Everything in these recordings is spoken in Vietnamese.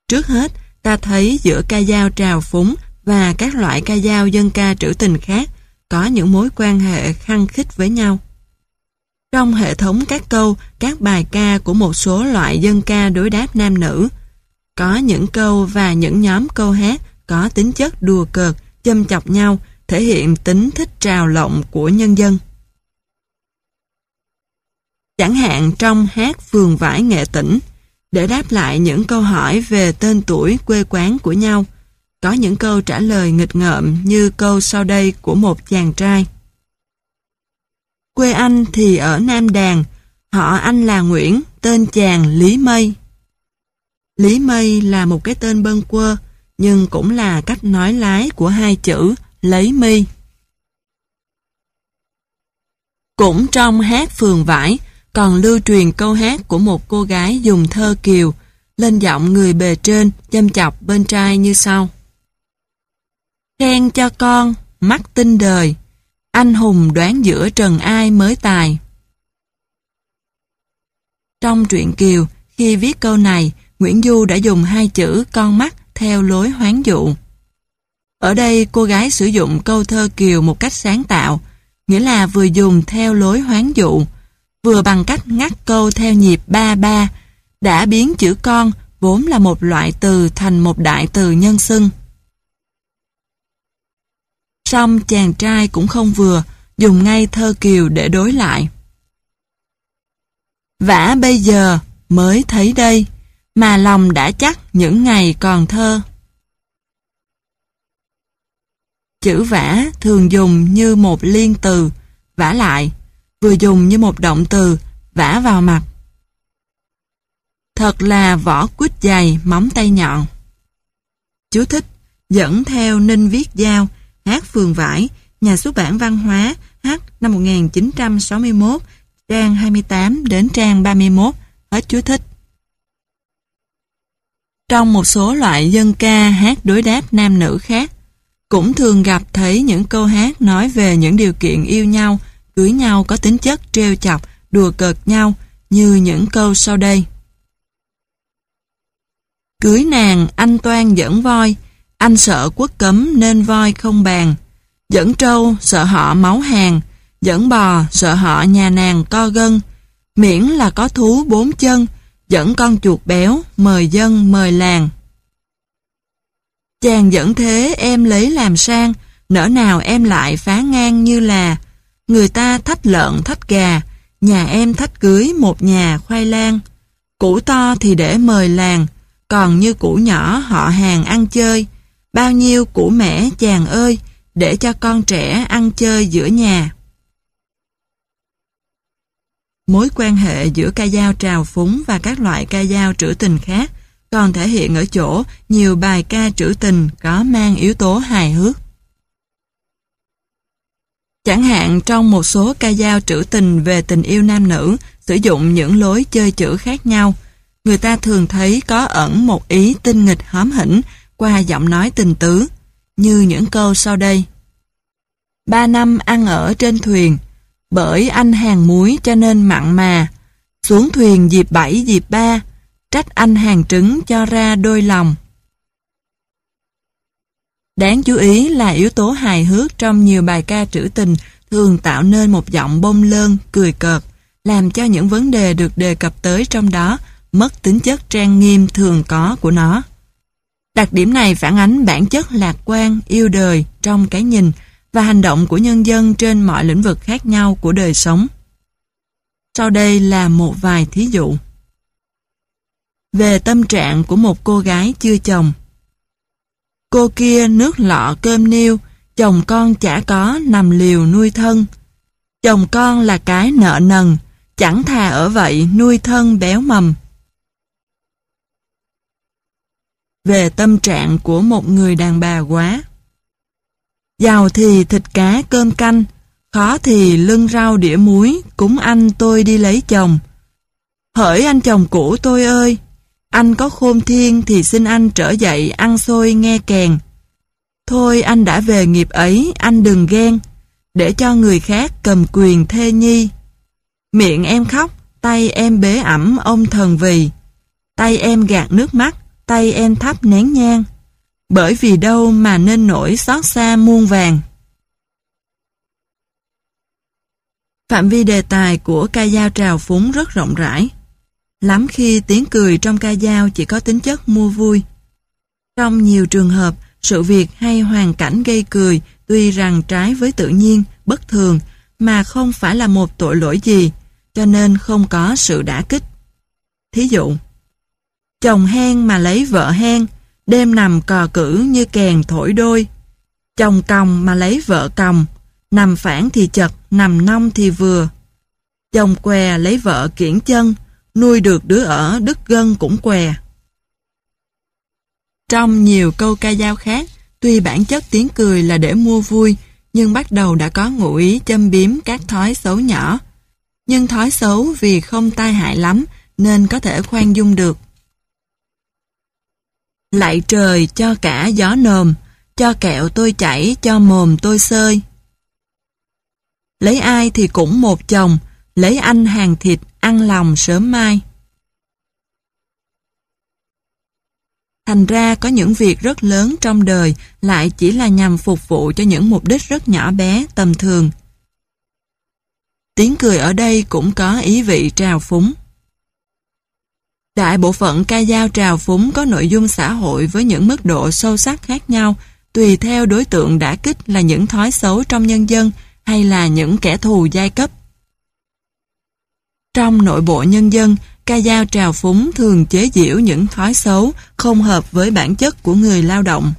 Trước hết, ta thấy giữa ca dao trào phúng và các loại ca dao dân ca trữ tình khác có những mối quan hệ khăng khít với nhau. Trong hệ thống các câu, các bài ca của một số loại dân ca đối đáp nam nữ, có những câu và những nhóm câu hát có tính chất đùa cợt, châm chọc nhau, thể hiện tính thích trào lộng của nhân dân. Chẳng hạn trong hát Phường Vải Nghệ Tĩnh, để đáp lại những câu hỏi về tên tuổi quê quán của nhau, có những câu trả lời nghịch ngợm như câu sau đây của một chàng trai. Quê anh thì ở Nam Đàn, họ anh là Nguyễn, tên chàng Lý Mây. Lý Mây là một cái tên bâng quơ, nhưng cũng là cách nói lái của hai chữ lấy mi. Cũng trong hát Phường Vải, còn lưu truyền câu hát của một cô gái dùng thơ kiều, lên giọng người bề trên, châm chọc bên trai như sau. Khen cho con, mắt tinh đời, anh hùng đoán giữa trần ai mới tài. Trong truyện Kiều, khi viết câu này, Nguyễn Du đã dùng hai chữ con mắt theo lối hoán dụ. Ở đây cô gái sử dụng câu thơ kiều một cách sáng tạo, nghĩa là vừa dùng theo lối hoán dụ, vừa bằng cách ngắt câu theo nhịp ba ba, đã biến chữ con vốn là một loại từ thành một đại từ nhân xưng. Song chàng trai cũng không vừa, dùng ngay thơ kiều để đối lại. Vả bây giờ mới thấy đây, mà lòng đã chắc những ngày còn thơ. Chữ vả thường dùng như một liên từ, vả lại, vừa dùng như một động từ, vả vào mặt. Thật là vỏ quýt dày, móng tay nhọn. Chú thích, dẫn theo Ninh Viết Giao, hát Phường Vải, nhà xuất bản Văn hóa, H năm 1961, trang 28 đến trang 31, hết chú thích. Trong một số loại dân ca hát đối đáp nam nữ khác, cũng thường gặp thấy những câu hát nói về những điều kiện yêu nhau, cưới nhau có tính chất trêu chọc, đùa cợt nhau, như những câu sau đây. Cưới nàng anh toan dẫn voi, anh sợ quốc cấm nên voi không bàn. Dẫn trâu sợ họ máu hàng, dẫn bò sợ họ nhà nàng co gân. Miễn là có thú bốn chân, dẫn con chuột béo, mời dân mời làng. Chàng dẫn thế em lấy làm sang, nỡ nào em lại phá ngang như là người ta thách lợn thách gà, nhà em thách cưới một nhà khoai lang. Củ to thì để mời làng, còn như củ nhỏ họ hàng ăn chơi. Bao nhiêu củ mẻ chàng ơi, để cho con trẻ ăn chơi giữa nhà. Mối quan hệ giữa ca dao trào phúng và các loại ca dao trữ tình khác còn thể hiện ở chỗ nhiều bài ca trữ tình có mang yếu tố hài hước. Chẳng hạn trong một số ca dao trữ tình về tình yêu nam nữ sử dụng những lối chơi chữ khác nhau, người ta thường thấy có ẩn một ý tinh nghịch hóm hỉnh qua giọng nói tình tứ, như những câu sau đây. 3 năm ăn ở trên thuyền, bởi anh hàng muối cho nên mặn mà, xuống thuyền dịp 7 dịp 3, trách anh hàng trứng cho ra đôi lòng. Đáng chú ý là yếu tố hài hước trong nhiều bài ca trữ tình thường tạo nên một giọng bông lơn, cười cợt, làm cho những vấn đề được đề cập tới trong đó mất tính chất trang nghiêm thường có của nó. Đặc điểm này phản ánh bản chất lạc quan, yêu đời trong cái nhìn và hành động của nhân dân trên mọi lĩnh vực khác nhau của đời sống. Sau đây là một vài thí dụ. Về tâm trạng của một cô gái chưa chồng. Cô kia nước lọ cơm niêu, chồng con chả có nằm liều nuôi thân. Chồng con là cái nợ nần, chẳng thà ở vậy nuôi thân béo mầm. Về tâm trạng của một người đàn bà quá. Giàu thì thịt cá cơm canh, khó thì lưng rau đĩa muối, cúng anh tôi đi lấy chồng. Hỡi anh chồng cũ tôi ơi, anh có khôn thiên thì xin anh trở dậy ăn xôi nghe kèn. Thôi anh đã về nghiệp ấy, anh đừng ghen, để cho người khác cầm quyền thê nhi. Miệng em khóc, tay em bế ẵm ông thần vì, tay em gạt nước mắt, tay em thắp nén nhang. Bởi vì đâu mà nên nỗi xót xa muôn vàn. Phạm vi đề tài của ca dao trào phúng rất rộng rãi. Lắm khi tiếng cười trong ca dao chỉ có tính chất mua vui. Trong nhiều trường hợp, sự việc hay hoàn cảnh gây cười tuy rằng trái với tự nhiên, bất thường, mà không phải là một tội lỗi gì, cho nên không có sự đả kích. Thí dụ, chồng hen mà lấy vợ hen, đêm nằm cò cử như kèn thổi đôi. Chồng còng mà lấy vợ còng, nằm phản thì chật, nằm nông thì vừa. Chồng què lấy vợ kiễng chân, nuôi được đứa ở đứt gân cũng què. Trong nhiều câu ca dao khác, tuy bản chất tiếng cười là để mua vui, nhưng bắt đầu đã có ngụ ý châm biếm các thói xấu nhỏ. Nhưng thói xấu vì không tai hại lắm, nên có thể khoan dung được. Lạy trời cho cả gió nồm, cho kẹo tôi chảy, cho mồm tôi xơi. Lấy ai thì cũng một chồng, lấy anh hàng thịt, ăn lòng sớm mai. Thành ra có những việc rất lớn trong đời lại chỉ là nhằm phục vụ cho những mục đích rất nhỏ bé, tầm thường. Tiếng cười ở đây cũng có ý vị trào phúng. Đại bộ phận ca dao trào phúng có nội dung xã hội với những mức độ sâu sắc khác nhau, tùy theo đối tượng đả kích là những thói xấu trong nhân dân hay là những kẻ thù giai cấp. Trong nội bộ nhân dân, ca dao trào phúng thường chế giễu những thói xấu không hợp với bản chất của người lao động.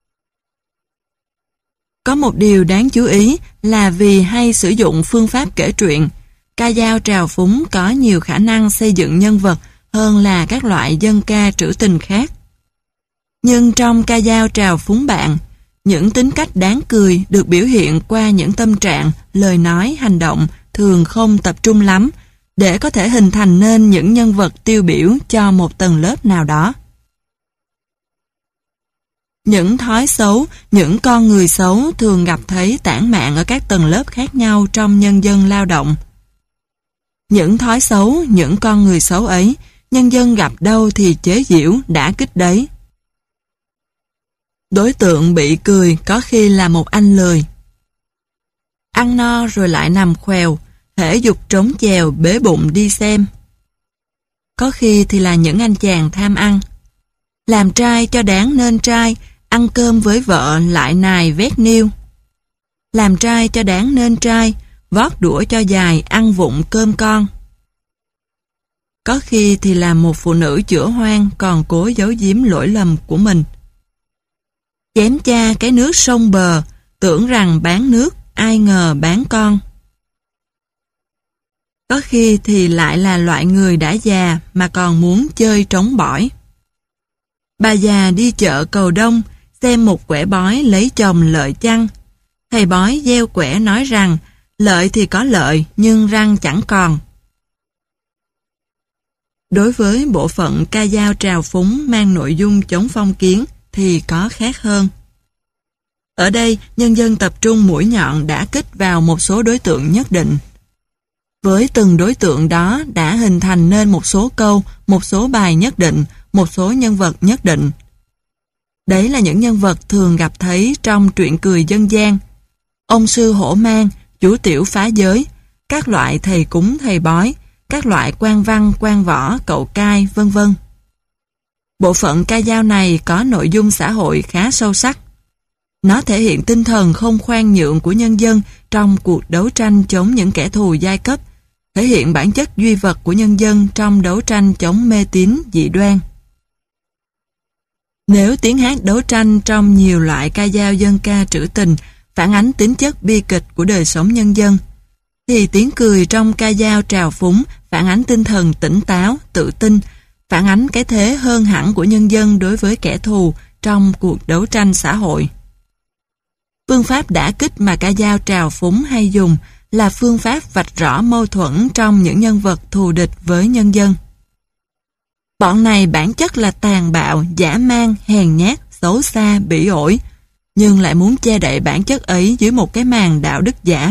Có một điều đáng chú ý là vì hay sử dụng phương pháp kể chuyện, ca dao trào phúng có nhiều khả năng xây dựng nhân vật hơn là các loại dân ca trữ tình khác. Nhưng trong ca dao trào phúng bạn, những tính cách đáng cười được biểu hiện qua những tâm trạng, lời nói, hành động thường không tập trung lắm, để có thể hình thành nên những nhân vật tiêu biểu cho một tầng lớp nào đó. Những thói xấu, những con người xấu thường gặp thấy tản mạn ở các tầng lớp khác nhau trong nhân dân lao động. Những thói xấu, những con người xấu ấy, nhân dân gặp đâu thì chế giễu, đả kích đấy. Đối tượng bị cười có khi là một anh lười. Ăn no rồi lại nằm khoèo, hễ dục trống chèo bế bụng đi xem. Có khi thì là những anh chàng tham ăn. Làm trai cho đáng nên trai, ăn cơm với vợ lại nài vét niêu. Làm trai cho đáng nên trai, vót đũa cho dài, ăn vụng cơm con. Có khi thì là một phụ nữ chữa hoang còn cố giấu giếm lỗi lầm của mình. Chém cha cái nước sông bờ, tưởng rằng bán nước, ai ngờ bán con. Có khi thì lại là loại người đã già mà còn muốn chơi trống bỏi. Bà già đi chợ Cầu Đông, xem một quẻ bói lấy chồng lợi chăng. Thầy bói gieo quẻ nói rằng, lợi thì có lợi, nhưng răng chẳng còn. Đối với bộ phận ca dao trào phúng mang nội dung chống phong kiến thì có khác hơn. Ở đây, nhân dân tập trung mũi nhọn đả kích vào một số đối tượng nhất định. Với từng đối tượng đó đã hình thành nên một số câu, một số bài nhất định, một số nhân vật nhất định. Đấy là những nhân vật thường gặp thấy trong truyện cười dân gian. Ông sư hổ mang, chủ tiểu phá giới, các loại thầy cúng thầy bói, các loại quan văn, quan võ, cậu cai, vân vân. Bộ phận ca dao này có nội dung xã hội khá sâu sắc. Nó thể hiện tinh thần không khoan nhượng của nhân dân trong cuộc đấu tranh chống những kẻ thù giai cấp, thể hiện bản chất duy vật của nhân dân trong đấu tranh chống mê tín, dị đoan. Nếu tiếng hát đấu tranh trong nhiều loại ca dao dân ca trữ tình phản ánh tính chất bi kịch của đời sống nhân dân, thì tiếng cười trong ca dao trào phúng phản ánh tinh thần tỉnh táo, tự tin, phản ánh cái thế hơn hẳn của nhân dân đối với kẻ thù trong cuộc đấu tranh xã hội. Phương pháp đả kích mà ca dao trào phúng hay dùng là phương pháp vạch rõ mâu thuẫn trong những nhân vật thù địch với nhân dân. Bọn này bản chất là tàn bạo, dã man, hèn nhát, xấu xa, bỉ ổi, nhưng lại muốn che đậy bản chất ấy dưới một cái màn đạo đức giả.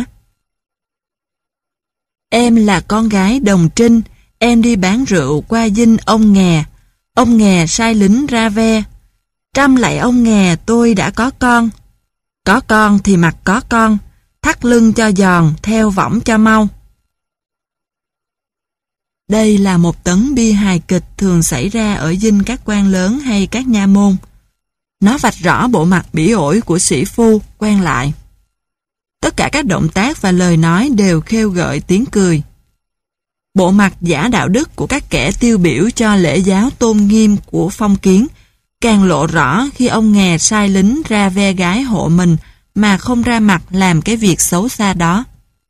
Em là con gái đồng trinh, em đi bán rượu qua dinh ông nghè, Ông nghè sai lính ra ve. Trăm lạy ông nghè tôi đã có con. Có con thì mặc có con, thắt lưng cho giòn, theo võng cho mau. Đây là một tấn bi hài kịch thường xảy ra ở dinh các quan lớn hay các nha môn. Nó vạch rõ bộ mặt bỉ ổi của sĩ phu, quan lại. Tất cả các động tác và lời nói đều khêu gợi tiếng cười. Bộ mặt giả đạo đức của các kẻ tiêu biểu cho lễ giáo tôn nghiêm của phong kiến càng lộ rõ khi ông nghè sai lính ra ve gái hộ mình mà không ra mặt làm cái việc xấu xa đó.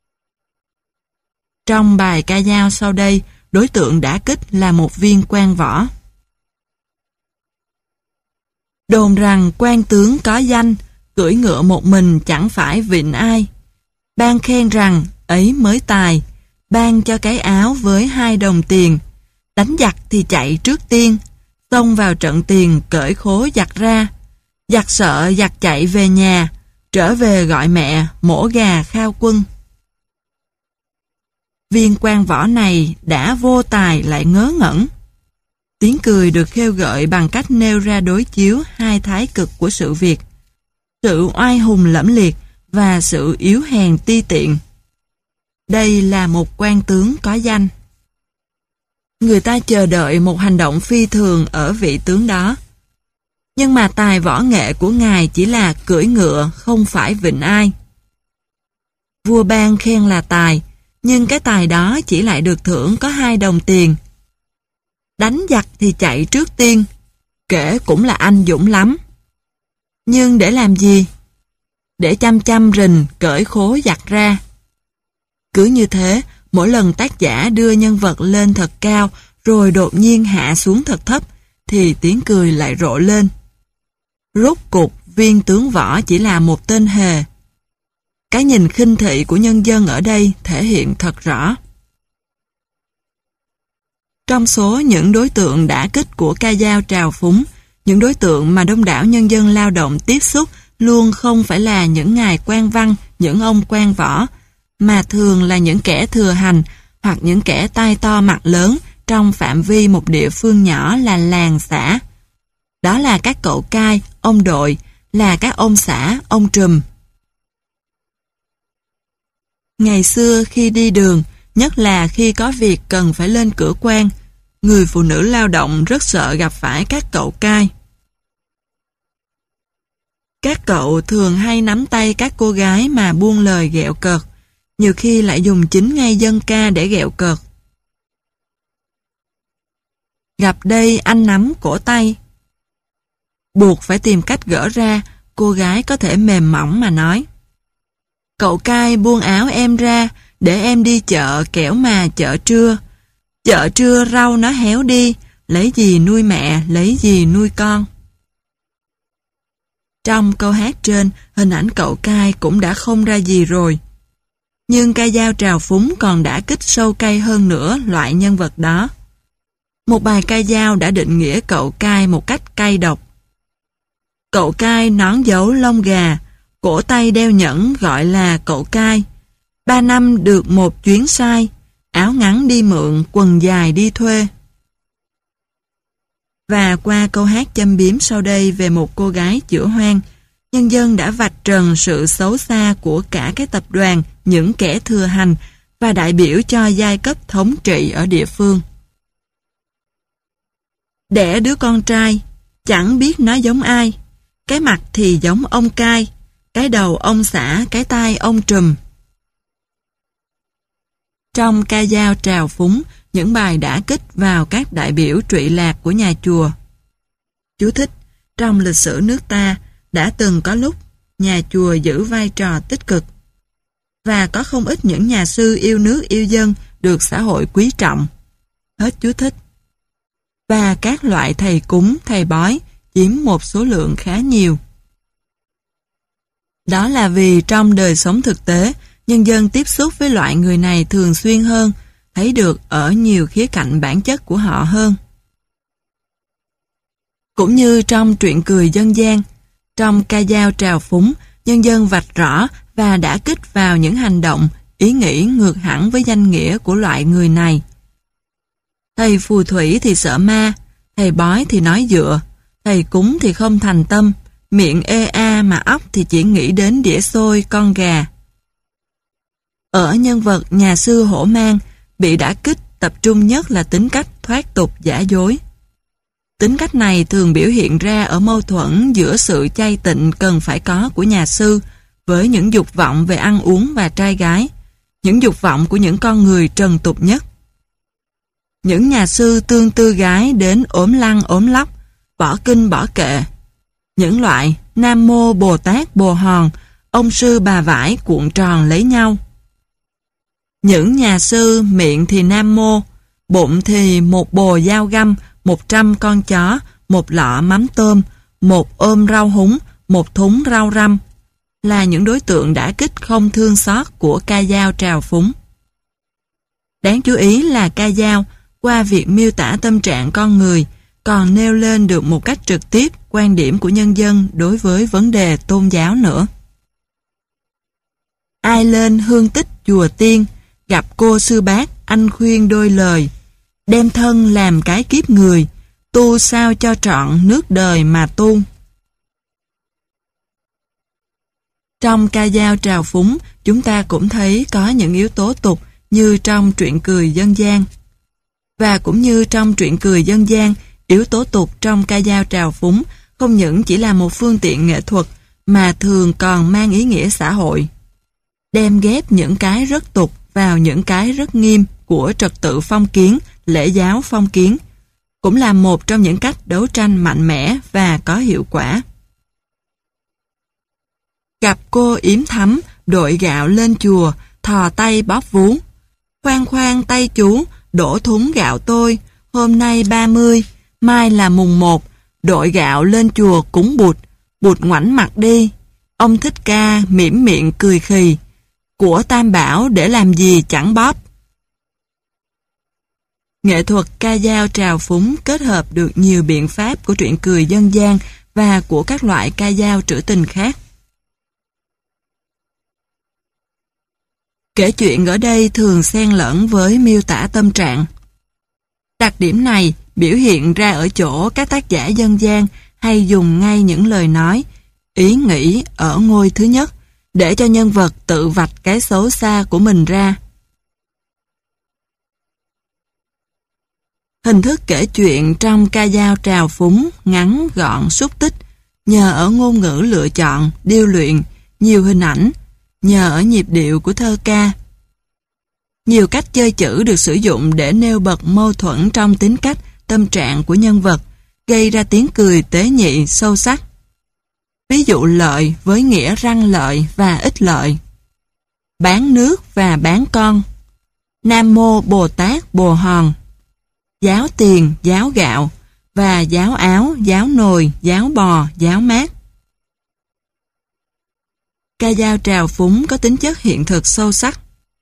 Trong bài ca dao sau đây, đối tượng đả kích là một viên quan võ. Đồn rằng quan tướng có danh, cưỡi ngựa một mình chẳng phải vịnh ai. Ban khen rằng ấy mới tài, ban cho cái áo với 2 đồng tiền. Đánh giặc thì chạy trước tiên, xông vào trận tiền cởi khố giặc ra. Giặc sợ giặc chạy về nhà, trở về gọi mẹ mổ gà khao quân. Viên quan võ này đã vô tài lại ngớ ngẩn. Tiếng cười được khêu gợi bằng cách nêu ra đối chiếu 2 thái cực của sự việc: sự oai hùng lẫm liệt và sự yếu hèn ti tiện. Đây là một quan tướng có danh. Người ta chờ đợi một hành động phi thường ở vị tướng đó. Nhưng mà tài võ nghệ của ngài chỉ là cưỡi ngựa, không phải vịnh ai. Vua ban khen là tài, nhưng cái tài đó chỉ lại được thưởng có 2 đồng tiền. Đánh giặc thì chạy trước tiên, kể cũng là anh dũng lắm. Nhưng để làm gì? Để chăm chăm rình cởi khố giặc ra. Cứ như thế, mỗi lần tác giả đưa nhân vật lên thật cao rồi đột nhiên hạ xuống thật thấp, thì tiếng cười lại rộ lên. Rốt cuộc, viên tướng võ chỉ là một tên hề. Cái nhìn khinh thị của nhân dân ở đây thể hiện thật rõ. Trong số những đối tượng đả kích của ca dao trào phúng, những đối tượng mà đông đảo nhân dân lao động tiếp xúc luôn không phải là những ngài quan văn, những ông quan võ, mà thường là những kẻ thừa hành hoặc những kẻ tai to mặt lớn trong phạm vi một địa phương nhỏ là làng xã. Đó là các cậu cai, ông đội, là các ông xã, ông trùm. Ngày xưa khi đi đường, nhất là khi có việc cần phải lên cửa quan, người phụ nữ lao động rất sợ gặp phải các cậu cai. Các cậu thường hay nắm tay các cô gái mà buông lời ghẹo cợt, nhiều khi lại dùng chính ngay dân ca để ghẹo cợt. Gặp đây anh nắm cổ tay. Buộc phải tìm cách gỡ ra, cô gái có thể mềm mỏng mà nói: cậu cai buông áo em ra, để em đi chợ kẻo mà chợ trưa. Chợ trưa rau nó héo đi, lấy gì nuôi mẹ, lấy gì nuôi con. Trong câu hát trên, hình ảnh cậu cai cũng đã không ra gì rồi. Nhưng ca dao trào phúng còn đã kích sâu cay hơn nữa loại nhân vật đó. Một bài ca dao đã định nghĩa cậu cai một cách cay độc. Cậu cai nón dấu lông gà, cổ tay đeo nhẫn gọi là cậu cai. 3 năm được một chuyến sai, áo ngắn đi mượn, quần dài đi thuê. Và qua câu hát châm biếm sau đây về một cô gái chữa hoang, nhân dân đã vạch trần sự xấu xa của cả cái tập đoàn những kẻ thừa hành và đại biểu cho giai cấp thống trị ở địa phương. Đẻ đứa con trai, chẳng biết nó giống ai, cái mặt thì giống ông cai, cái đầu ông xã, cái tai ông trùm. Trong ca dao trào phúng, những bài đã kích vào các đại biểu trụy lạc của nhà chùa. Chú thích: trong lịch sử nước ta, đã từng có lúc nhà chùa giữ vai trò tích cực, và có không ít những nhà sư yêu nước yêu dân được xã hội quý trọng. Hết chú thích. Và các loại thầy cúng, thầy bói chiếm một số lượng khá nhiều. Đó là vì trong đời sống thực tế, nhân dân tiếp xúc với loại người này thường xuyên hơn, thấy được ở nhiều khía cạnh bản chất của họ hơn. Cũng như trong truyện cười dân gian, trong ca dao trào phúng, nhân dân vạch rõ và đã kích vào những hành động, ý nghĩ ngược hẳn với danh nghĩa của loại người này. Thầy phù thủy thì sợ ma, thầy bói thì nói dựa, thầy cúng thì không thành tâm, miệng ê a mà óc thì chỉ nghĩ đến đĩa xôi, con gà. Ở nhân vật nhà sư Hổ Mang, bị đả kích tập trung nhất là tính cách thoát tục giả dối. Tính cách này thường biểu hiện ra ở mâu thuẫn giữa sự chay tịnh cần phải có của nhà sư với những dục vọng về ăn uống và trai gái, những dục vọng của những con người trần tục nhất. Những nhà sư tương tư gái đến ốm lăng ốm lóc, bỏ kinh bỏ kệ. Những loại Nam Mô Bồ Tát Bồ Hòn, ông sư bà vải cuộn tròn lấy nhau. Những nhà sư miệng thì Nam Mô, bụng thì một bồ dao găm, 100 con chó, một lọ mắm tôm, một ôm rau húng, một thúng rau răm, là những đối tượng đả kích không thương xót của ca dao trào phúng. Đáng chú ý là ca dao, qua việc miêu tả tâm trạng con người, còn nêu lên được một cách trực tiếp quan điểm của nhân dân đối với vấn đề tôn giáo nữa. Ai lên hương tích chùa tiên, gặp cô sư bác, anh khuyên đôi lời, đem thân làm cái kiếp người, tu sao cho trọn nước đời mà tu. Trong ca dao trào phúng, chúng ta cũng thấy có những yếu tố tục như trong truyện cười dân gian. Và cũng như trong truyện cười dân gian, yếu tố tục trong ca dao trào phúng không những chỉ là một phương tiện nghệ thuật mà thường còn mang ý nghĩa xã hội. Đem ghép những cái rất tục vào những cái rất nghiêm của trật tự phong kiến, lễ giáo phong kiến, cũng là một trong những cách đấu tranh mạnh mẽ và có hiệu quả. Gặp cô yếm thắm, đội gạo lên chùa, thò tay bóp vú. Khoan khoan tay chú, đổ thúng gạo tôi, hôm nay 30, mai là mùng 1, đội gạo lên chùa cúng Bụt, Bụt ngoảnh mặt đi. Ông Thích Ca mỉm miệng cười khì, của Tam Bảo để làm gì chẳng bóp. Nghệ thuật ca dao trào phúng kết hợp được nhiều biện pháp của truyện cười dân gian và của các loại ca dao trữ tình khác. Kể chuyện ở đây thường xen lẫn với miêu tả tâm trạng. Đặc điểm này biểu hiện ra ở chỗ các tác giả dân gian hay dùng ngay những lời nói, ý nghĩ ở ngôi thứ nhất để cho nhân vật tự vạch cái xấu xa của mình ra. Hình thức kể chuyện trong ca dao trào phúng ngắn gọn xúc tích, nhờ ở ngôn ngữ lựa chọn, điêu luyện, nhiều hình ảnh, nhờ ở nhịp điệu của thơ ca. Nhiều cách chơi chữ được sử dụng để nêu bật mâu thuẫn trong tính cách, tâm trạng của nhân vật, gây ra tiếng cười tế nhị, sâu sắc. Ví dụ lợi với nghĩa răng lợi và ích lợi. Bán nước và bán con. Nam Mô Bồ Tát Bồ Hòn. Giáo tiền, giáo gạo và giáo áo, giáo nồi, giáo bò, giáo mát. Ca dao trào phúng có tính chất hiện thực sâu sắc.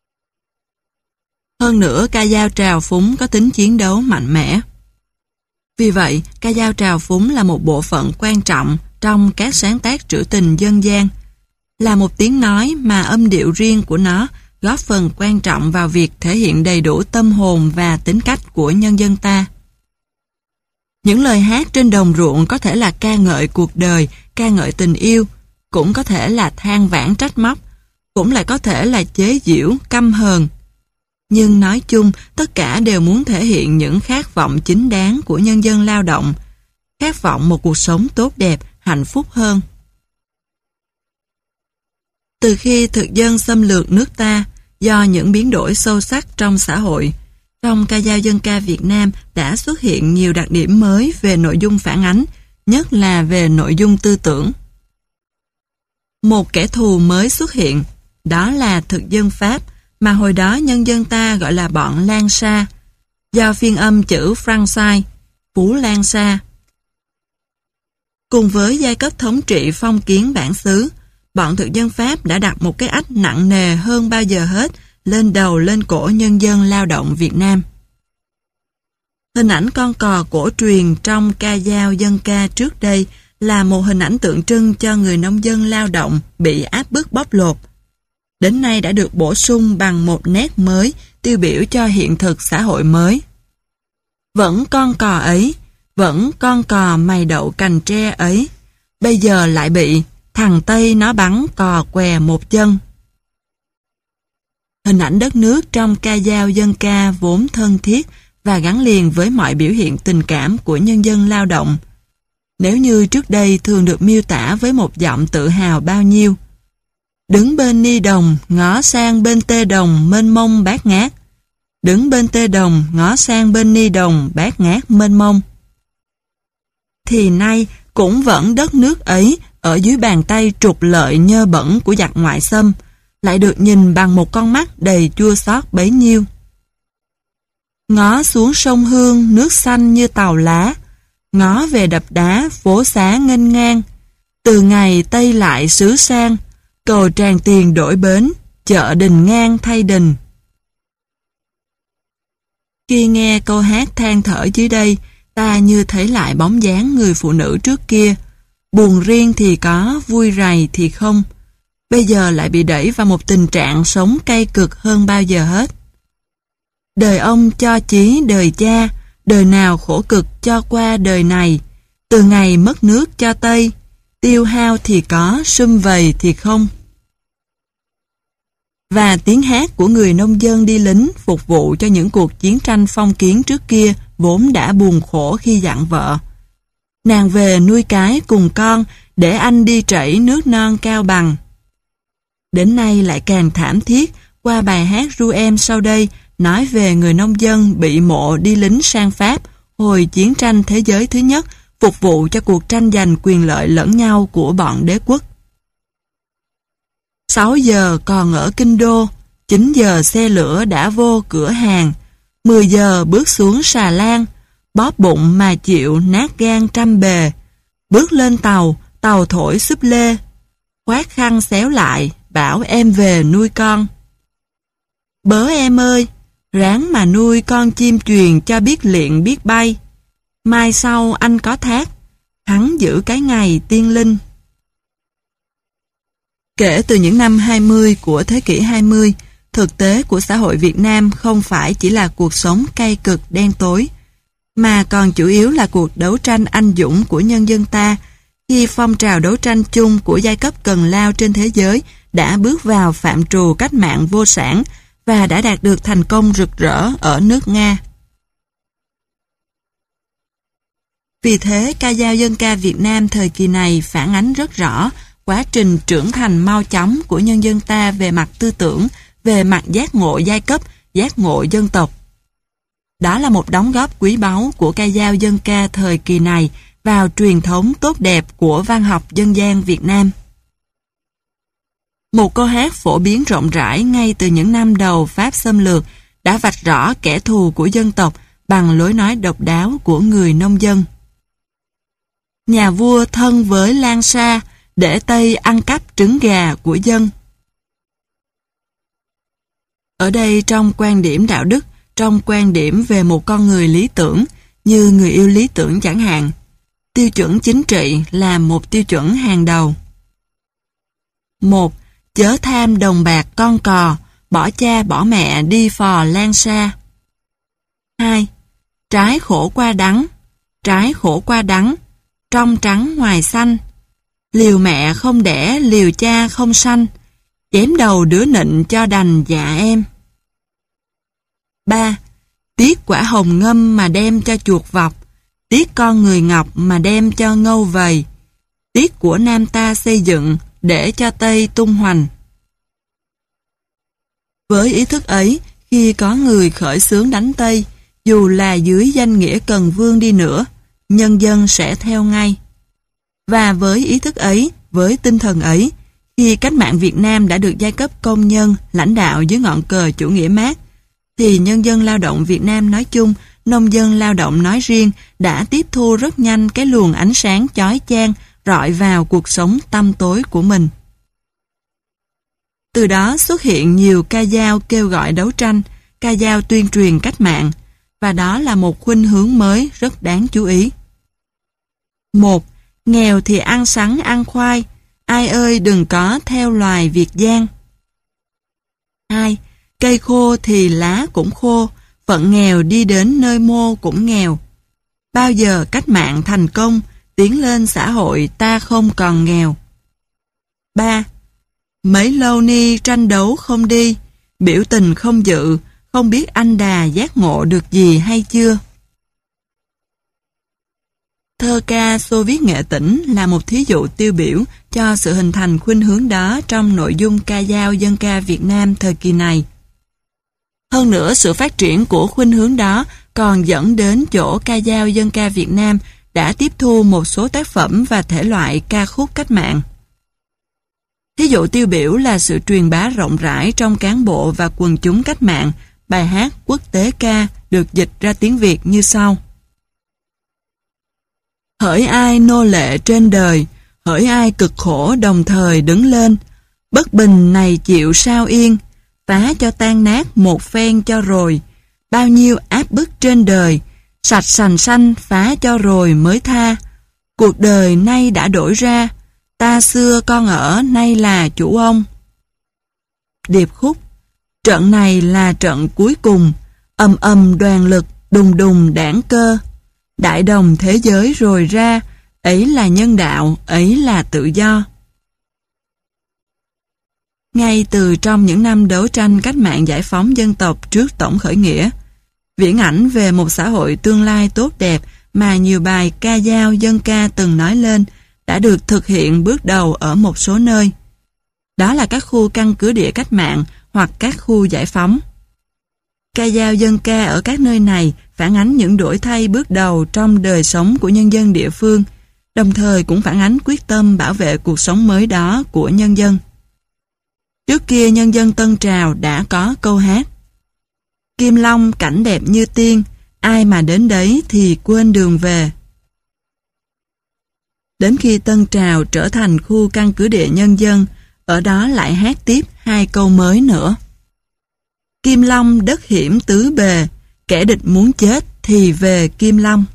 Hơn nữa, ca dao trào phúng có tính chiến đấu mạnh mẽ. Vì vậy, ca dao trào phúng là một bộ phận quan trọng trong các sáng tác trữ tình dân gian, là một tiếng nói mà âm điệu riêng của nó góp phần quan trọng vào việc thể hiện đầy đủ tâm hồn và tính cách của nhân dân ta. Những lời hát trên đồng ruộng có thể là ca ngợi cuộc đời, ca ngợi tình yêu, cũng có thể là than vãn trách móc, cũng lại có thể là chế giễu, căm hờn. Nhưng nói chung, tất cả đều muốn thể hiện những khát vọng chính đáng của nhân dân lao động, khát vọng một cuộc sống tốt đẹp, hạnh phúc hơn. Từ khi thực dân xâm lược nước ta, do những biến đổi sâu sắc trong xã hội, trong ca dao dân ca Việt Nam đã xuất hiện nhiều đặc điểm mới về nội dung phản ánh, nhất là về nội dung tư tưởng. Một kẻ thù mới xuất hiện, đó là thực dân Pháp, mà hồi đó nhân dân ta gọi là bọn Lan Sa, do phiên âm chữ Francais, Phú Lan Sa. Cùng với giai cấp thống trị phong kiến bản xứ, bọn thực dân Pháp đã đặt một cái ách nặng nề hơn bao giờ hết lên đầu lên cổ nhân dân lao động Việt Nam. Hình ảnh con cò cổ truyền trong ca dao dân ca trước đây là một hình ảnh tượng trưng cho người nông dân lao động bị áp bức bóc lột. Đến nay đã được bổ sung bằng một nét mới tiêu biểu cho hiện thực xã hội mới. Vẫn con cò ấy, vẫn con cò mày đậu cành tre ấy, bây giờ lại bị thằng Tây nó bắn cò què một chân. Hình ảnh đất nước trong ca dao dân ca vốn thân thiết và gắn liền với mọi biểu hiện tình cảm của nhân dân lao động. Nếu như trước đây thường được miêu tả với một giọng tự hào bao nhiêu. Đứng bên ni đồng, ngó sang bên tê đồng, mênh mông bát ngát. Đứng bên tê đồng, ngó sang bên ni đồng, bát ngát mênh mông. Thì nay cũng vẫn đất nước ấy ở dưới bàn tay trục lợi nhơ bẩn của giặc ngoại xâm, lại được nhìn bằng một con mắt đầy chua xót bấy nhiêu. Ngó xuống sông Hương, nước xanh như tàu lá, ngó về đập đá, phố xá nghênh ngang. Từ ngày Tây lại xứ sang, cầu Tràng Tiền đổi bến, chợ Đình Ngang thay đình. Khi nghe câu hát than thở dưới đây, ta như thấy lại bóng dáng người phụ nữ trước kia. Buồn riêng thì có, vui rầy thì không. Bây giờ lại bị đẩy vào một tình trạng sống cay cực hơn bao giờ hết. Đời ông cho chí đời cha, đời nào khổ cực cho qua đời này. Từ ngày mất nước cho Tây, tiêu hao thì có, sum vầy thì không. Và tiếng hát của người nông dân đi lính phục vụ cho những cuộc chiến tranh phong kiến trước kia vốn đã buồn khổ khi dặn vợ. Nàng về nuôi cái cùng con để anh đi trẩy nước non cao bằng. Đến nay lại càng thảm thiết qua bài hát ru em sau đây nói về người nông dân bị mộ đi lính sang Pháp hồi chiến tranh thế giới thứ nhất phục vụ cho cuộc tranh giành quyền lợi lẫn nhau của bọn đế quốc. 6 giờ còn ở Kinh Đô, 9 giờ xe lửa đã vô cửa hàng, 10 giờ bước xuống xà lan, bóp bụng mà chịu nát gan trăm bề, bước lên tàu, tàu thổi súp lê, khoác khăn xéo lại, bảo em về nuôi con. Bớ em ơi, ráng mà nuôi con chim chuyền cho biết liệng biết bay, mai sau anh có thác, hắn giữ cái ngày tiên linh. Kể từ những năm 20 của thế kỷ 20, thực tế của xã hội Việt Nam không phải chỉ là cuộc sống cay cực đen tối, mà còn chủ yếu là cuộc đấu tranh anh dũng của nhân dân ta khi phong trào đấu tranh chung của giai cấp cần lao trên thế giới đã bước vào phạm trù cách mạng vô sản và đã đạt được thành công rực rỡ ở nước Nga. Vì thế, ca dao dân ca Việt Nam thời kỳ này phản ánh rất rõ quá trình trưởng thành mau chóng của nhân dân ta về mặt tư tưởng, về mặt giác ngộ giai cấp, giác ngộ dân tộc. Đó là một đóng góp quý báu của ca dao dân ca thời kỳ này vào truyền thống tốt đẹp của văn học dân gian Việt Nam. Một câu hát phổ biến rộng rãi ngay từ những năm đầu Pháp xâm lược đã vạch rõ kẻ thù của dân tộc bằng lối nói độc đáo của người nông dân. Nhà vua thân với Lan Sa, để Tây ăn cắp trứng gà của dân. Ở đây trong quan điểm đạo đức, trong quan điểm về một con người lý tưởng, như người yêu lý tưởng chẳng hạn, tiêu chuẩn chính trị là một tiêu chuẩn hàng đầu. 1. Chớ tham đồng bạc con cò, bỏ cha bỏ mẹ đi phò Lan Sa. 2. Trái khổ qua đắng, trái khổ qua đắng, trong trắng ngoài xanh. Liều mẹ không đẻ, liều cha không sanh, chém đầu đứa nịnh cho đành dạ em. 3. Tiếc quả hồng ngâm mà đem cho chuột vọc, tiếc con người ngọc mà đem cho ngâu vầy, tiếc của Nam ta xây dựng để cho Tây tung hoành. Với ý thức ấy, khi có người khởi xướng đánh Tây, dù là dưới danh nghĩa cần vương đi nữa, nhân dân sẽ theo ngay. Và với ý thức ấy, với tinh thần ấy, khi cách mạng Việt Nam đã được giai cấp công nhân lãnh đạo dưới ngọn cờ chủ nghĩa Mác, thì nhân dân lao động Việt Nam nói chung, nông dân lao động nói riêng đã tiếp thu rất nhanh cái luồng ánh sáng chói chang rọi vào cuộc sống tăm tối của mình. Từ đó xuất hiện nhiều ca dao kêu gọi đấu tranh, ca dao tuyên truyền cách mạng, và đó là một khuynh hướng mới rất đáng chú ý. 1. Nghèo thì ăn sắn ăn khoai, ai ơi đừng có theo loài Việt gian. 2. Cây khô thì lá cũng khô, phận nghèo đi đến nơi mô cũng nghèo. bao giờ cách mạng thành công, tiến lên xã hội ta không còn nghèo. 3. Mấy lâu ni tranh đấu không đi, biểu tình không dự, không biết anh đà giác ngộ được gì hay chưa. Thơ ca Xô Viết Nghệ Tĩnh là một thí dụ tiêu biểu cho sự hình thành khuynh hướng đó trong nội dung ca dao dân ca Việt Nam thời kỳ này. Hơn nữa, sự phát triển của khuynh hướng đó còn dẫn đến chỗ ca dao dân ca Việt Nam đã tiếp thu một số tác phẩm và thể loại ca khúc cách mạng. Thí dụ tiêu biểu là sự truyền bá rộng rãi trong cán bộ và quần chúng cách mạng, bài hát quốc tế ca được dịch ra tiếng Việt như sau. Hỡi ai nô lệ trên đời, hỡi ai cực khổ đồng thời đứng lên, bất bình này chịu sao yên, phá cho tan nát một phen cho rồi, bao nhiêu áp bức trên đời, sạch sành xanh phá cho rồi mới tha, cuộc đời nay đã đổi ra, ta xưa con ở nay là chủ ông. Điệp khúc. Trận này là trận cuối cùng, ầm ầm đoàn lực, đùng đùng đảng cơ, đại đồng thế giới rồi ra, ấy là nhân đạo, ấy là tự do. Ngay từ trong những năm đấu tranh cách mạng giải phóng dân tộc trước tổng khởi nghĩa, viễn ảnh về một xã hội tương lai tốt đẹp mà nhiều bài ca dao dân ca từng nói lên đã được thực hiện bước đầu ở một số nơi. Đó là các khu căn cứ địa cách mạng hoặc các khu giải phóng. Ca dao dân ca ở các nơi này phản ánh những đổi thay bước đầu trong đời sống của nhân dân địa phương, đồng thời cũng phản ánh quyết tâm bảo vệ cuộc sống mới đó của nhân dân. Trước kia nhân dân Tân Trào đã có câu hát: Kim Long cảnh đẹp như tiên, ai mà đến đấy thì quên đường về. Đến khi Tân Trào trở thành khu căn cứ địa nhân dân, ở đó lại hát tiếp hai câu mới nữa. Kim Long đất hiểm tứ bề, kẻ địch muốn chết thì về Kim Long.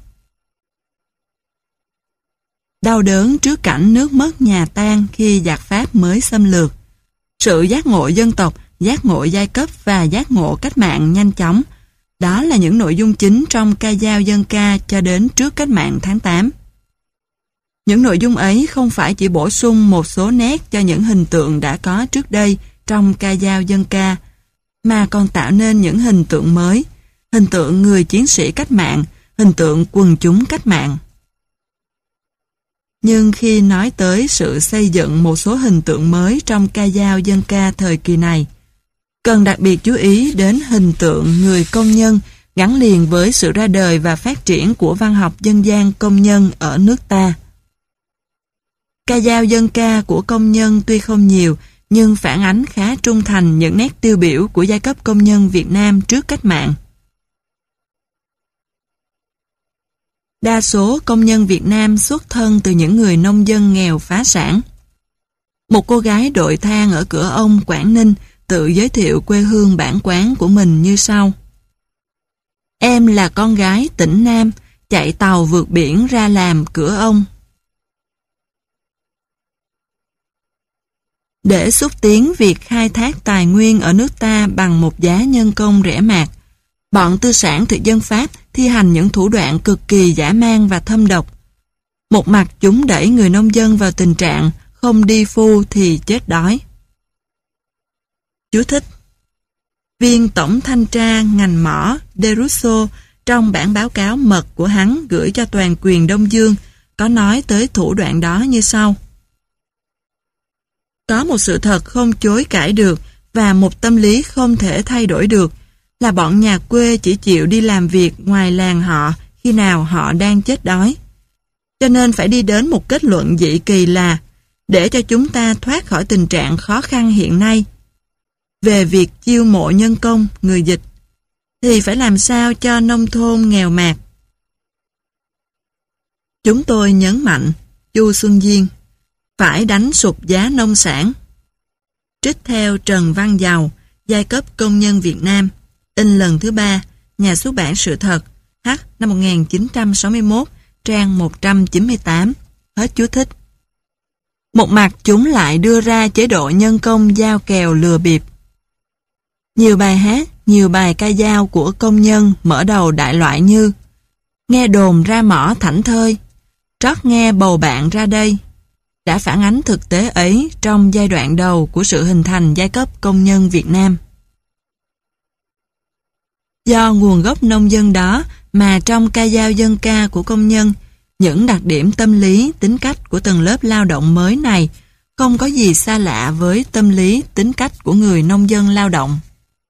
Đau đớn trước cảnh nước mất nhà tan khi giặc Pháp mới xâm lược. Sự giác ngộ dân tộc, giác ngộ giai cấp và giác ngộ cách mạng nhanh chóng. Đó là những nội dung chính trong ca dao dân ca cho đến trước cách mạng tháng 8. Những nội dung ấy không phải chỉ bổ sung một số nét cho những hình tượng đã có trước đây trong ca dao dân ca, mà còn tạo nên những hình tượng mới, hình tượng người chiến sĩ cách mạng, hình tượng quần chúng cách mạng. Nhưng khi nói tới sự xây dựng một số hình tượng mới trong ca dao dân ca thời kỳ này, cần đặc biệt chú ý đến hình tượng người công nhân gắn liền với sự ra đời và phát triển của văn học dân gian công nhân ở nước ta. Ca dao dân ca của công nhân tuy không nhiều, nhưng phản ánh khá trung thành những nét tiêu biểu của giai cấp công nhân Việt Nam trước cách mạng. Đa số công nhân Việt Nam xuất thân từ những người nông dân nghèo phá sản. Một cô gái đội than ở Cửa Ông, Quảng Ninh tự giới thiệu quê hương bản quán của mình như sau. Em là con gái tỉnh Nam, chạy tàu vượt biển ra làm Cửa Ông. Để xúc tiến việc khai thác tài nguyên ở nước ta bằng một giá nhân công rẻ mạt, bọn tư sản thực dân Pháp thi hành những thủ đoạn cực kỳ dã man và thâm độc. Một mặt chúng đẩy người nông dân vào tình trạng không đi phu thì chết đói. Chú thích: Viên tổng thanh tra ngành mỏ De Russo trong bản báo cáo mật của hắn gửi cho toàn quyền Đông Dương có nói tới thủ đoạn đó như sau. Có một sự thật không chối cãi được và một tâm lý không thể thay đổi được là bọn nhà quê chỉ chịu đi làm việc ngoài làng họ khi nào họ đang chết đói. Cho nên phải đi đến một kết luận dị kỳ là để cho chúng ta thoát khỏi tình trạng khó khăn hiện nay về việc chiêu mộ nhân công, người dịch, thì phải làm sao cho nông thôn nghèo mạt. Chúng tôi nhấn mạnh, Chu Xuân Diên, phải đánh sụp giá nông sản. Trích theo Trần Văn Dầu, Giai cấp công nhân Việt Nam, in lần thứ 3, Nhà xuất bản Sự thật, H năm 1961, trang 198, hết chú thích. Một mặt chúng lại đưa ra chế độ nhân công giao kèo lừa bịp. Nhiều bài hát, nhiều bài ca dao của công nhân mở đầu đại loại như nghe đồn ra mỏ thảnh thơi, trót nghe bầu bạn ra đây, đã phản ánh thực tế ấy trong giai đoạn đầu của sự hình thành giai cấp công nhân Việt Nam. Do nguồn gốc nông dân đó mà trong ca dao dân ca của công nhân, những đặc điểm tâm lý, tính cách của từng lớp lao động mới này không có gì xa lạ với tâm lý, tính cách của người nông dân lao động.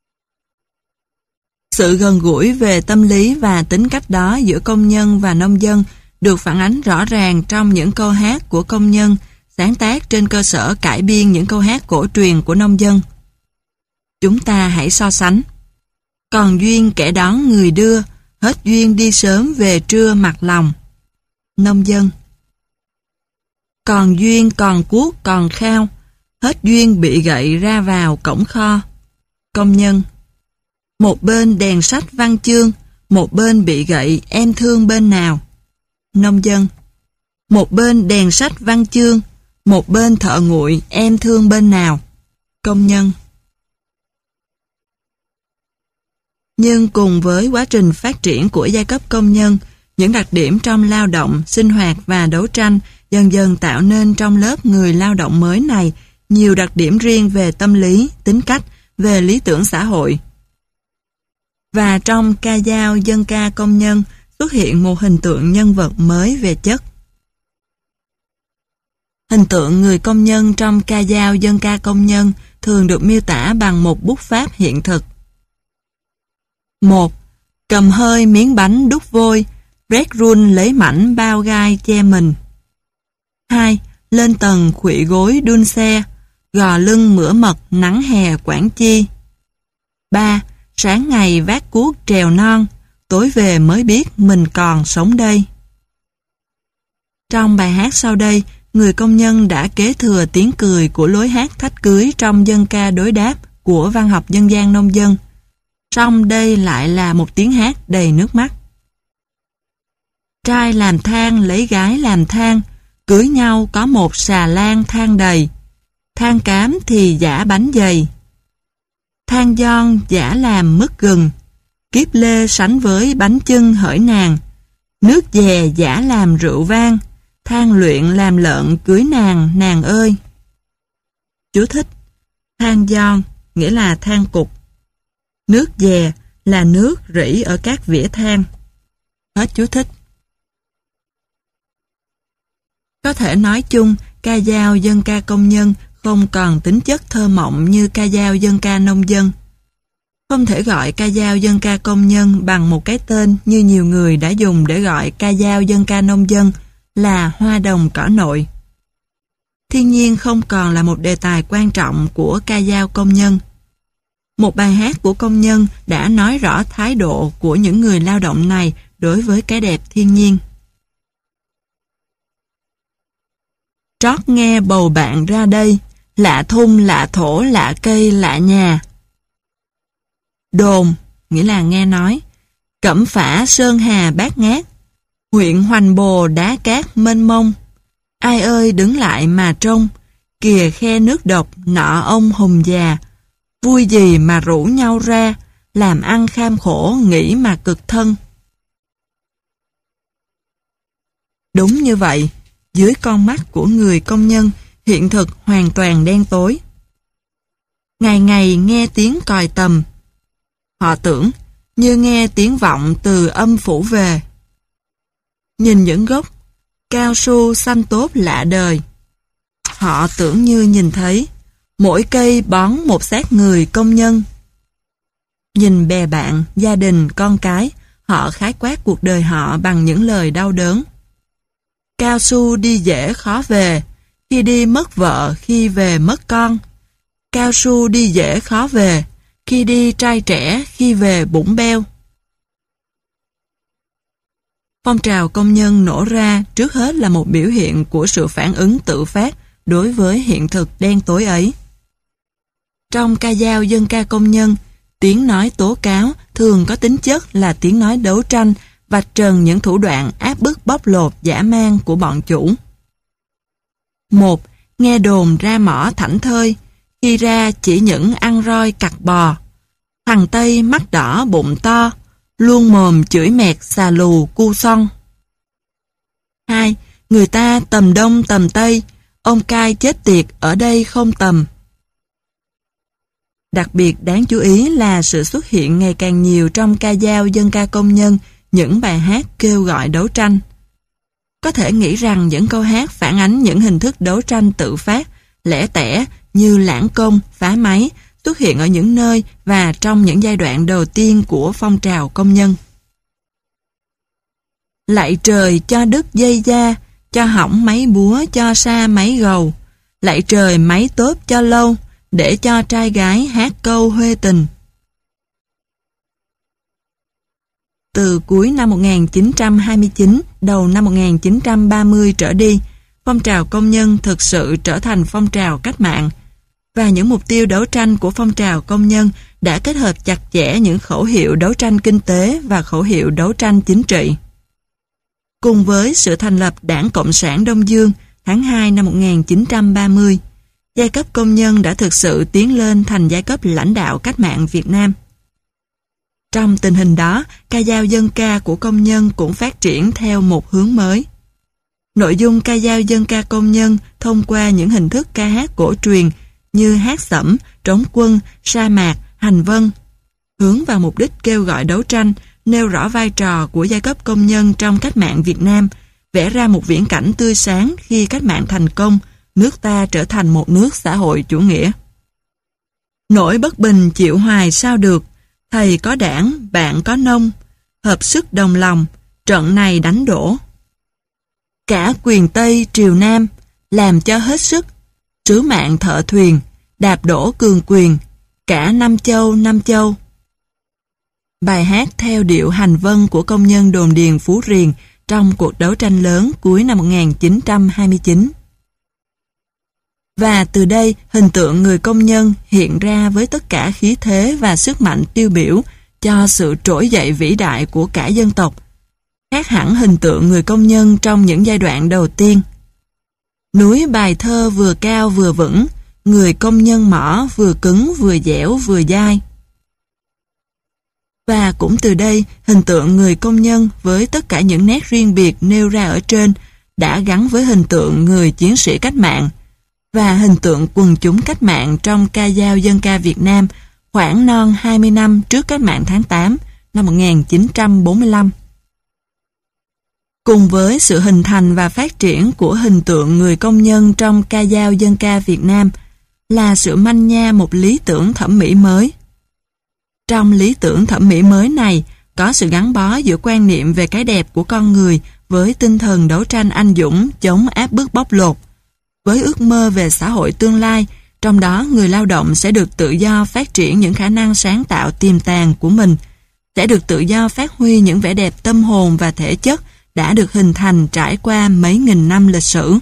Sự gần gũi về tâm lý và tính cách đó giữa công nhân và nông dân được phản ánh rõ ràng trong những câu hát của công nhân sáng tác trên cơ sở cải biên những câu hát cổ truyền của nông dân. Chúng ta hãy so sánh. Còn duyên kẻ đón người đưa, hết duyên đi sớm về trưa mặc lòng. Nông dân. Còn duyên còn cuốc còn khao, hết duyên bị gậy ra vào cổng kho. Công nhân. Một bên đèn sách văn chương, một bên bị gậy, em thương bên nào? Nông dân. Một bên đèn sách văn chương, một bên thợ nguội, em thương bên nào? Công nhân. Nhưng cùng với quá trình phát triển của giai cấp công nhân, những đặc điểm trong lao động, sinh hoạt và đấu tranh dần dần tạo nên trong lớp người lao động mới này nhiều đặc điểm riêng về tâm lý, tính cách, về lý tưởng xã hội. Và trong ca dao dân ca công nhân xuất hiện một hình tượng nhân vật mới về chất. Hình tượng người công nhân trong ca dao dân ca công nhân thường được miêu tả bằng một bút pháp hiện thực. 1. Cầm hơi miếng bánh đút vôi, rét run lấy mảnh bao gai che mình. 2. Lên tầng khuỵu gối đun xe, gò lưng mửa mật nắng hè Quảng Chi. 3. Sáng ngày vác cuốc trèo non, tối về mới biết mình còn sống đây. Trong bài hát sau đây, người công nhân đã kế thừa tiếng cười của lối hát thách cưới trong dân ca đối đáp của văn học dân gian nông dân. Song đây lại là một tiếng hát đầy nước mắt. Trai làm than lấy gái làm than, cưới nhau có một xà lan than đầy. Than cám thì giả bánh dày, than giòn giả làm mứt gừng. Kiếp lê sánh với bánh chưng hỡi nàng, nước chè giả làm rượu vang. Than luyện làm lợn cưới nàng, nàng ơi. Chú thích: than giòn nghĩa là than cục, nước chè là nước rỉ ở các vỉa than. Hết chú thích. Có thể nói chung, ca dao dân ca công nhân không còn tính chất thơ mộng như ca dao dân ca nông dân. Không thể gọi ca dao dân ca công nhân bằng một cái tên như nhiều người đã dùng để gọi ca dao dân ca nông dân là hoa đồng cỏ nội. Thiên nhiên không còn là một đề tài quan trọng của ca dao công nhân. Một bài hát của công nhân đã nói rõ thái độ của những người lao động này đối với cái đẹp thiên nhiên. Trót nghe bầu bạn ra đây, lạ thung lạ thổ lạ cây lạ nhà. Đồn nghĩa là nghe nói, Cẩm Phả sơn hà bát ngát, huyện Hoành Bồ đá cát mênh mông. Ai ơi đứng lại mà trông, kìa khe nước độc nọ ông hùng già. Vui gì mà rủ nhau ra, làm ăn kham khổ nghĩ mà cực thân. Đúng như vậy, dưới con mắt của người công nhân, hiện thực hoàn toàn đen tối. Ngày ngày nghe tiếng còi tầm, họ tưởng như nghe tiếng vọng từ âm phủ về. Nhìn những gốc cao su xanh tốt lạ đời, họ tưởng như nhìn thấy mỗi cây bón một xác người công nhân. Nhìn bè bạn, gia đình, con cái, họ khái quát cuộc đời họ bằng những lời đau đớn. Cao su đi dễ khó về, khi đi mất vợ, khi về mất con. Cao su đi dễ khó về, khi đi trai trẻ, khi về bụng beo. Phong trào công nhân nổ ra trước hết là một biểu hiện của sự phản ứng tự phát đối với hiện thực đen tối ấy. Trong ca dao dân ca công nhân, tiếng nói tố cáo thường có tính chất là tiếng nói đấu tranh, vạch trần những thủ đoạn áp bức bóc lột dã man của bọn chủ. 1. Nghe đồn ra mỏ thảnh thơi, khi ra chỉ những ăn roi cặt bò. Thằng Tây mắt đỏ bụng to, luôn mồm chửi mẹt xà lù cu son. 2. Người ta tầm đông tầm tây, ông cai chết tiệt ở đây không tầm. Đặc biệt đáng chú ý là sự xuất hiện ngày càng nhiều trong ca dao dân ca công nhân những bài hát kêu gọi đấu tranh. Có thể nghĩ rằng những câu hát phản ánh những hình thức đấu tranh tự phát, lẻ tẻ như lãng công, phá máy xuất hiện ở những nơi và trong những giai đoạn đầu tiên của phong trào công nhân. Lạy trời cho đứt dây da, cho hỏng máy búa, cho sa máy gầu. Lạy trời máy tốt cho lâu, để cho trai gái hát câu huê tình. Từ cuối năm 1929, đầu năm 1930 trở đi, phong trào công nhân thực sự trở thành phong trào cách mạng, và những mục tiêu đấu tranh của phong trào công nhân đã kết hợp chặt chẽ những khẩu hiệu đấu tranh kinh tế và khẩu hiệu đấu tranh chính trị. Cùng với sự thành lập Đảng Cộng sản Đông Dương tháng 2 năm 1930, giai cấp công nhân đã thực sự tiến lên thành giai cấp lãnh đạo cách mạng Việt Nam. Trong tình hình đó, ca dao dân ca của công nhân cũng phát triển theo một hướng mới. Nội dung ca dao dân ca công nhân thông qua những hình thức ca hát cổ truyền như hát sẩm, trống quân, sa mạc, hành vân, hướng vào mục đích kêu gọi đấu tranh, nêu rõ vai trò của giai cấp công nhân trong cách mạng Việt Nam, vẽ ra một viễn cảnh tươi sáng khi cách mạng thành công, nước ta trở thành một nước xã hội chủ nghĩa. Nỗi bất bình chịu hoài sao được, thầy có đảng, bạn có nông, hợp sức đồng lòng, trận này đánh đổ. Cả quyền Tây triều Nam, làm cho hết sức, sứ mạng thợ thuyền, đạp đổ cường quyền, cả năm châu. Bài hát theo điệu hành vân của công nhân đồn điền Phú Riềng trong cuộc đấu tranh lớn cuối năm 1929. Và từ đây, hình tượng người công nhân hiện ra với tất cả khí thế và sức mạnh tiêu biểu cho sự trỗi dậy vĩ đại của cả dân tộc, khác hẳn hình tượng người công nhân trong những giai đoạn đầu tiên. Núi bài thơ vừa cao vừa vững, người công nhân mỏ vừa cứng vừa dẻo vừa dai. Và cũng từ đây, hình tượng người công nhân với tất cả những nét riêng biệt nêu ra ở trên đã gắn với hình tượng người chiến sĩ cách mạng và hình tượng quần chúng cách mạng trong ca dao dân ca Việt Nam khoảng non 20 năm trước cách mạng tháng 8 năm 1945. Cùng với sự hình thành và phát triển của hình tượng người công nhân trong ca dao dân ca Việt Nam là sự manh nha một lý tưởng thẩm mỹ mới. Trong lý tưởng thẩm mỹ mới này có sự gắn bó giữa quan niệm về cái đẹp của con người với tinh thần đấu tranh anh dũng chống áp bức bóc lột, với ước mơ về xã hội tương lai, trong đó người lao động sẽ được tự do phát triển những khả năng sáng tạo tiềm tàng của mình, sẽ được tự do phát huy những vẻ đẹp tâm hồn và thể chất đã được hình thành trải qua mấy nghìn năm lịch sử.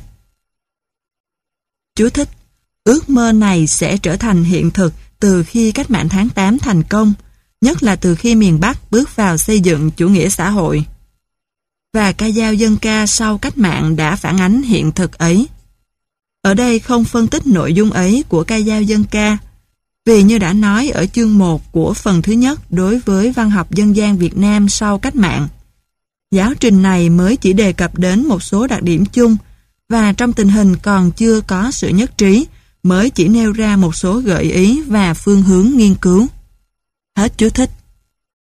Chú thích: ước mơ này sẽ trở thành hiện thực từ khi cách mạng tháng 8 thành công, nhất là từ khi miền Bắc bước vào xây dựng chủ nghĩa xã hội. Và ca dao dân ca sau cách mạng đã phản ánh hiện thực ấy. Ở đây không phân tích nội dung ấy của ca dao dân ca, vì như đã nói ở chương 1 của phần thứ nhất đối với văn học dân gian Việt Nam sau cách mạng, giáo trình này mới chỉ đề cập đến một số đặc điểm chung, và trong tình hình còn chưa có sự nhất trí, mới chỉ nêu ra một số gợi ý và phương hướng nghiên cứu. Hết chú thích.